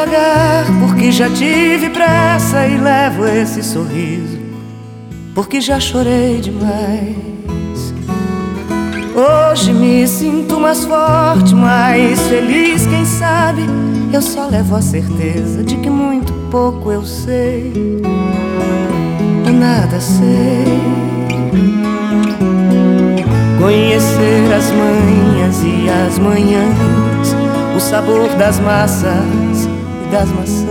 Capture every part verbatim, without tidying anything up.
devagar, porque já tive pressa e levo esse sorriso, porque já chorei demais. Hoje me sinto mais forte, mais feliz, quem sabe eu só levo a certeza de que muito pouco eu sei, eu nada sei. Conhecer as manhas e as manhãs, o sabor das massas e das maçãs.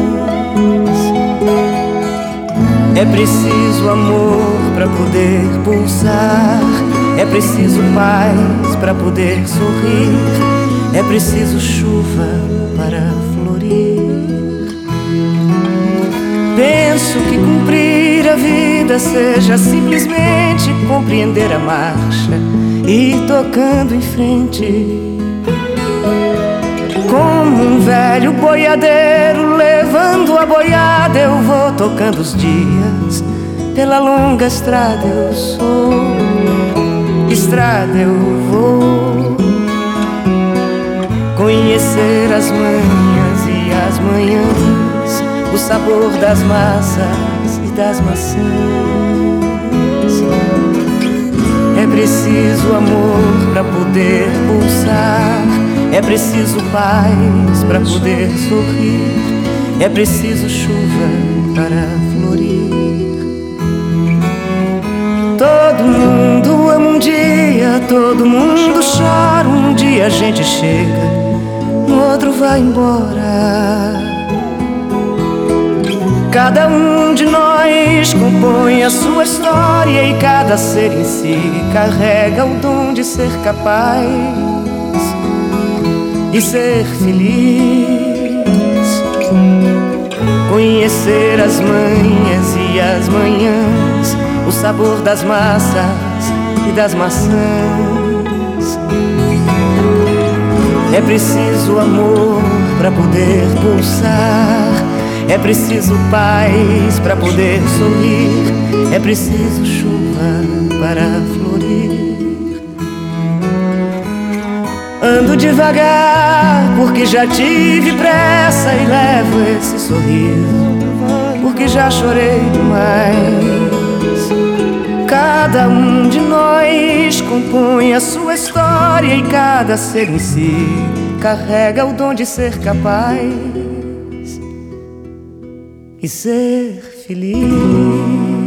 É preciso amor para poder pulsar, é preciso paz para poder sorrir, é preciso chuva para florir. Penso que cumprir a vida seja simplesmente compreender a marcha e ir tocando em frente. Como um velho boiadeiro levando a boiada, eu vou tocando os dias. Pela longa estrada eu sou, estrada eu vou. Conhecer as manhas e as manhãs, o sabor das massas e das maçãs. É preciso amor para poder pulsar, é preciso paz para poder sorrir, é preciso chuva para florir. Todo mundo ama um dia, todo mundo chora. Um dia a gente chega, no outro vai embora. Cada um de nós compõe a sua história e cada ser em si carrega o dom de ser capaz e ser feliz. Conhecer as manhas e as manhãs, o sabor das massas e das maçãs. É preciso amor para poder pulsar, é preciso paz para poder sorrir, é preciso chuva para florir. Ando devagar, porque já tive pressa e levo esse sorriso, porque já chorei demais. Cada um de nós compõe a sua história e cada ser em si carrega o dom de ser capaz e ser feliz.